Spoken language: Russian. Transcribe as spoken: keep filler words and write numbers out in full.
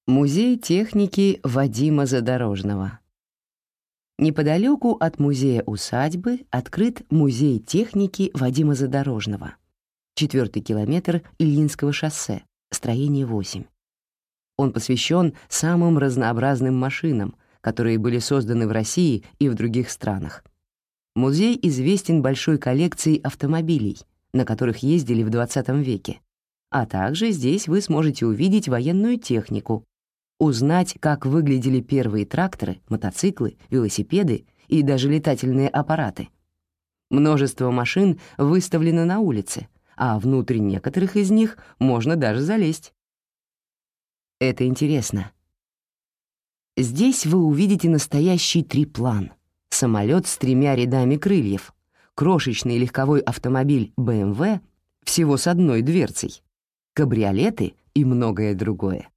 Музей техники Вадима Задорожного. Неподалеку от музея-усадьбы открыт музей техники Вадима Задорожного. Четвертый километр Ильинского шоссе, строение восемь. Он посвящен самым разнообразным машинам, которые были созданы в России и в других странах. Музей известен большой коллекцией автомобилей, на которых ездили в двадцатом веке, а также здесь вы сможете увидеть военную технику, узнать, как выглядели первые тракторы, мотоциклы, велосипеды и даже летательные аппараты. Множество машин выставлено на улице, а внутрь некоторых из них можно даже залезть. Это интересно. Здесь вы увидите настоящий триплан, самолет с тремя рядами крыльев, крошечный легковой автомобиль бэ эм вэ всего с одной дверцей, кабриолеты и многое другое.